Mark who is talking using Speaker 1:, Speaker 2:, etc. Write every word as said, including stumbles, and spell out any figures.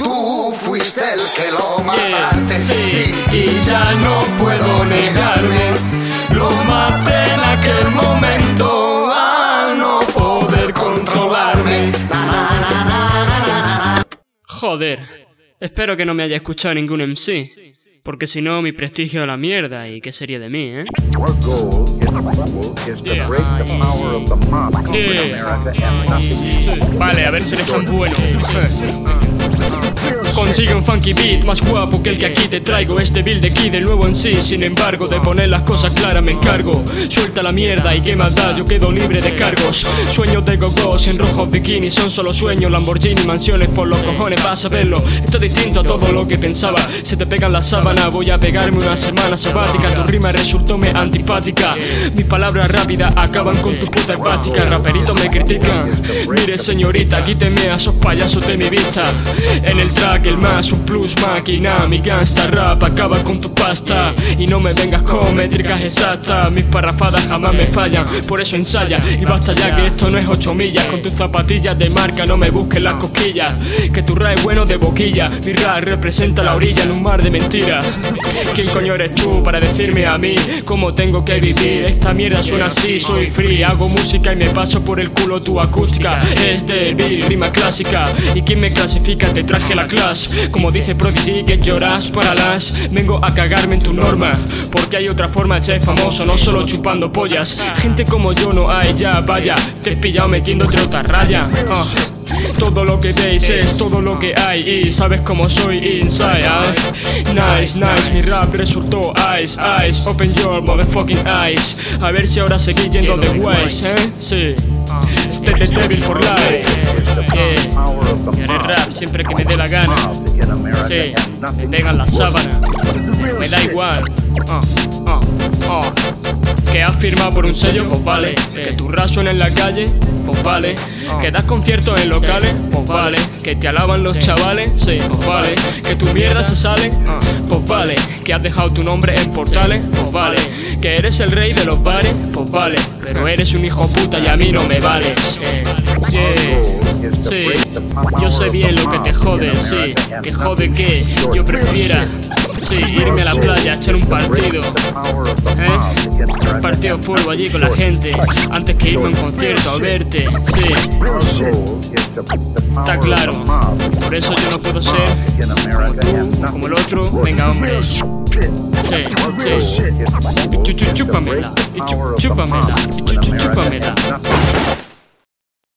Speaker 1: Tú fuiste el que lo mataste,
Speaker 2: yeah, sí,
Speaker 1: sí, y ya no puedo negarme. Lo maté en aquel momento al no poder controlarme.
Speaker 2: Joder, espero que no me haya escuchado ningún M C, porque si no mi prestigio a la mierda y qué sería de mí, ¿eh? Yeah. Yeah. Vale, a ver si eres tan bueno. Consigue un funky beat más guapo que el que aquí te traigo. Este build de aquí del nuevo en sí. Sin embargo, de poner las cosas claras me encargo. Suelta la mierda y qué más da, yo quedo libre de cargos. Sueños de gogos en rojos bikini son solo sueños. Lamborghini, mansiones por los cojones, vas a verlo. Esto es distinto a todo lo que pensaba. Se te pegan las sábanas, voy a pegarme una semana sabática. Tu rima resultóme antipática. Mis palabras rápidas acaban con tu puta hepática. Raperitos me critican. Mire señorita, quíteme a esos payasos de mi vista. En el track el más, un plus máquina. Mi gangsta rap acaba con tu pasta. Y no me vengas con métricas exactas. Mis parrafadas jamás me fallan, por eso ensaya. Y basta ya que esto no es ocho millas. Con tus zapatillas de marca no me busques las cosquillas. Que tu rap es bueno de boquilla. Mi rap representa la orilla en un mar de mentiras. ¿Quién coño eres tú para decirme a mí cómo tengo que vivir? Esta mierda suena así, soy free. Hago música y me paso por el culo tu acústica. Es débil, rima clásica. ¿Y quién me clasifica? Te traje la clase. Como dice Prodigy, que lloras para las. Vengo a cagarme en tu norma, porque hay otra forma de ser famoso, no solo chupando pollas. Gente como yo no hay ya, vaya. Te he pillado metiéndote otra raya. uh. Todo lo que veis es todo lo que hay. Y sabes cómo soy inside, ¿eh? Nice, nice, mi rap resultó ice, ice. Open your motherfucking eyes. A ver si ahora seguís yendo de wise, ¿eh? Sí. Stay the devil for life. Yeah. Y haré rap siempre que me dé la gana. Sí, me pegan las sábanas. Me da igual. Uh, uh, uh. Que has firmado por un sello, pues vale. Que tu rap suena en la calle, pues vale. Que das conciertos en locales, pues vale. Que te alaban los chavales, sí, pues vale. Que tu mierda se sale, pues vale. Que has dejado tu nombre en portales, pues vale. Que eres el rey de los bares, pues vale. Pero eres un hijo puta y a mí no me vales. Yeah. Sí, yo sé bien lo que te jode, sí. Que jode que yo prefiera, sí, irme a la playa, echar un partido, ¿eh? Un partido fuego allí con la gente, antes que irme a un concierto a verte, sí. Está claro, por eso yo no puedo ser como tú, como el otro. Venga, hombre. Sí, sí. Chúpamela, chúpamela, chúpamela.